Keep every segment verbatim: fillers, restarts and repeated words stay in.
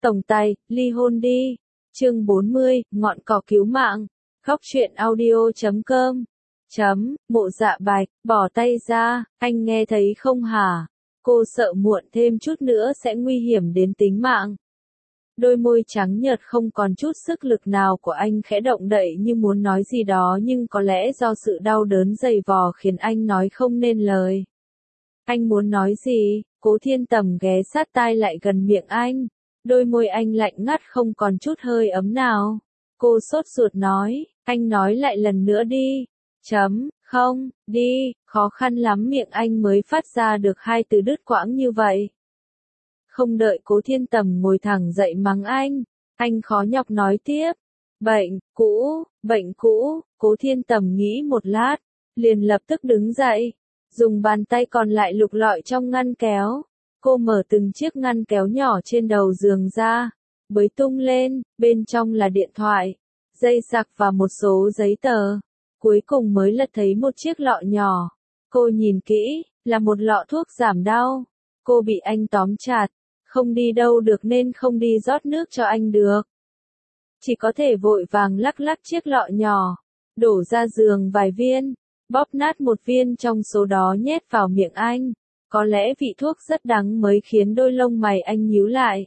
Tổng tài, ly hôn đi. Chương bốn mươi, ngọn cỏ cứu mạng. Khóc chuyện audio chấm com. Chấm, Mộ Dạ Bạch, bỏ tay ra, anh nghe thấy không hả? Cô sợ muộn thêm chút nữa sẽ nguy hiểm đến tính mạng. Đôi môi trắng nhợt không còn chút sức lực nào của anh khẽ động đậy như muốn nói gì đó, nhưng có lẽ do sự đau đớn dày vò khiến anh nói không nên lời. Anh muốn nói gì? Cố Thiên Tầm ghé sát tai lại gần miệng anh. Đôi môi anh lạnh ngắt không còn chút hơi ấm nào. Cô sốt ruột nói, anh nói lại lần nữa đi. Chấm, không, đi, khó khăn lắm miệng anh mới phát ra được hai từ đứt quãng như vậy. Không đợi Cố Thiên Tầm ngồi thẳng dậy mắng anh, anh khó nhọc nói tiếp. Bệnh cũ, bệnh cũ, Cố Thiên Tầm nghĩ một lát, liền lập tức đứng dậy, dùng bàn tay còn lại lục lọi trong ngăn kéo. Cô mở từng chiếc ngăn kéo nhỏ trên đầu giường ra, bới tung lên, bên trong là điện thoại, dây sạc và một số giấy tờ. Cuối cùng mới lật thấy một chiếc lọ nhỏ. Cô nhìn kỹ, là một lọ thuốc giảm đau. Cô bị anh tóm chặt, không đi đâu được nên không đi rót nước cho anh được. Chỉ có thể vội vàng lắc lắc chiếc lọ nhỏ, đổ ra giường vài viên, bóp nát một viên trong số đó nhét vào miệng anh. Có lẽ vị thuốc rất đắng mới khiến đôi lông mày anh nhíu lại.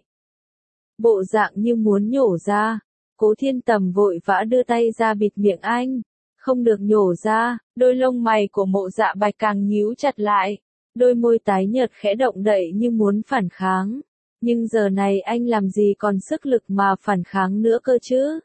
Bộ dạng như muốn nhổ ra, Cố Thiên Tầm vội vã đưa tay ra bịt miệng anh. Không được nhổ ra, đôi lông mày của Mộ Dạ Bạch càng nhíu chặt lại. Đôi môi tái nhợt khẽ động đậy như muốn phản kháng. Nhưng giờ này anh làm gì còn sức lực mà phản kháng nữa cơ chứ?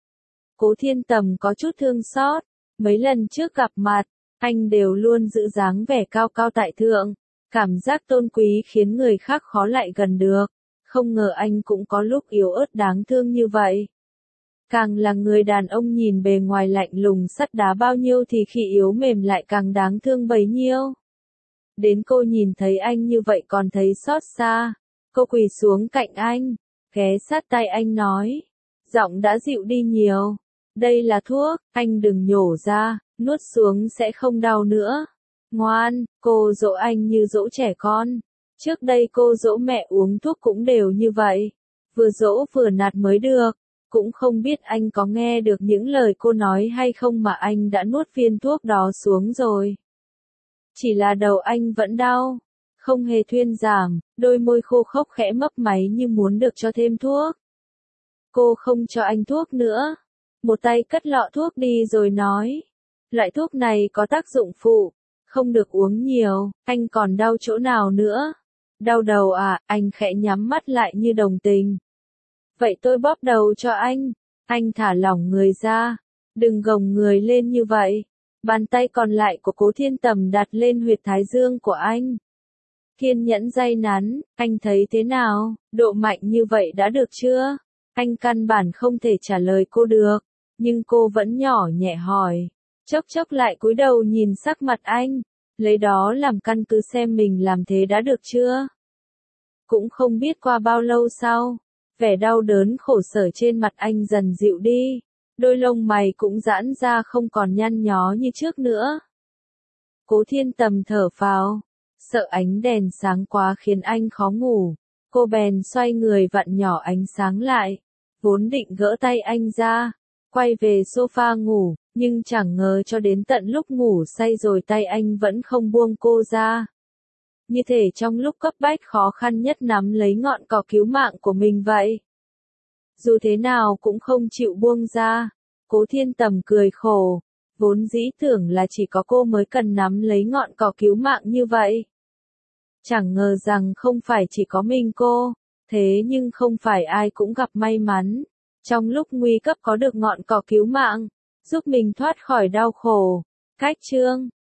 Cố Thiên Tầm có chút thương xót. Mấy lần trước gặp mặt, anh đều luôn giữ dáng vẻ cao cao tại thượng. Cảm giác tôn quý khiến người khác khó lại gần được. Không ngờ anh cũng có lúc yếu ớt đáng thương như vậy. Càng là người đàn ông nhìn bề ngoài lạnh lùng sắt đá bao nhiêu thì khi yếu mềm lại càng đáng thương bấy nhiêu. Đến cô nhìn thấy anh như vậy còn thấy xót xa. Cô quỳ xuống cạnh anh, ghé sát tai anh nói. Giọng đã dịu đi nhiều. Đây là thuốc, anh đừng nhổ ra, nuốt xuống sẽ không đau nữa. Ngoan, cô dỗ anh như dỗ trẻ con. Trước đây cô dỗ mẹ uống thuốc cũng đều như vậy. Vừa dỗ vừa nạt mới được. Cũng không biết anh có nghe được những lời cô nói hay không mà anh đã nuốt viên thuốc đó xuống rồi. Chỉ là đầu anh vẫn đau. Không hề thuyên giảm, đôi môi khô khốc khẽ mấp máy như muốn được cho thêm thuốc. Cô không cho anh thuốc nữa. Một tay cất lọ thuốc đi rồi nói. Loại thuốc này có tác dụng phụ. Không được uống nhiều, anh còn đau chỗ nào nữa? Đau đầu à? Anh khẽ nhắm mắt lại như đồng tình. Vậy tôi bóp đầu cho anh. Anh thả lỏng người ra. Đừng gồng người lên như vậy. Bàn tay còn lại của Cố Thiên Tầm đặt lên huyệt thái dương của anh. Kiên nhẫn day nắn, anh thấy thế nào? Độ mạnh như vậy đã được chưa? Anh căn bản không thể trả lời cô được. Nhưng cô vẫn nhỏ nhẹ hỏi. Chốc chốc lại cúi đầu nhìn sắc mặt anh. Lấy đó làm căn cứ xem mình làm thế đã được chưa? Cũng không biết qua bao lâu sau. Vẻ đau đớn khổ sở trên mặt anh dần dịu đi. Đôi lông mày cũng giãn ra không còn nhăn nhó như trước nữa. Cố Thiên Tầm thở phào. Sợ ánh đèn sáng quá khiến anh khó ngủ. Cô bèn xoay người vặn nhỏ ánh sáng lại. Vốn định gỡ tay anh ra. Quay về sofa ngủ. Nhưng chẳng ngờ cho đến tận lúc ngủ say rồi tay anh vẫn không buông cô ra. Như thể trong lúc cấp bách khó khăn nhất nắm lấy ngọn cỏ cứu mạng của mình vậy. Dù thế nào cũng không chịu buông ra. Cố Thiên Tầm cười khổ. Vốn dĩ tưởng là chỉ có cô mới cần nắm lấy ngọn cỏ cứu mạng như vậy. Chẳng ngờ rằng không phải chỉ có mình cô. Thế nhưng không phải ai cũng gặp may mắn. Trong lúc nguy cấp có được ngọn cỏ cứu mạng. Giúp mình thoát khỏi đau khổ. Cách chương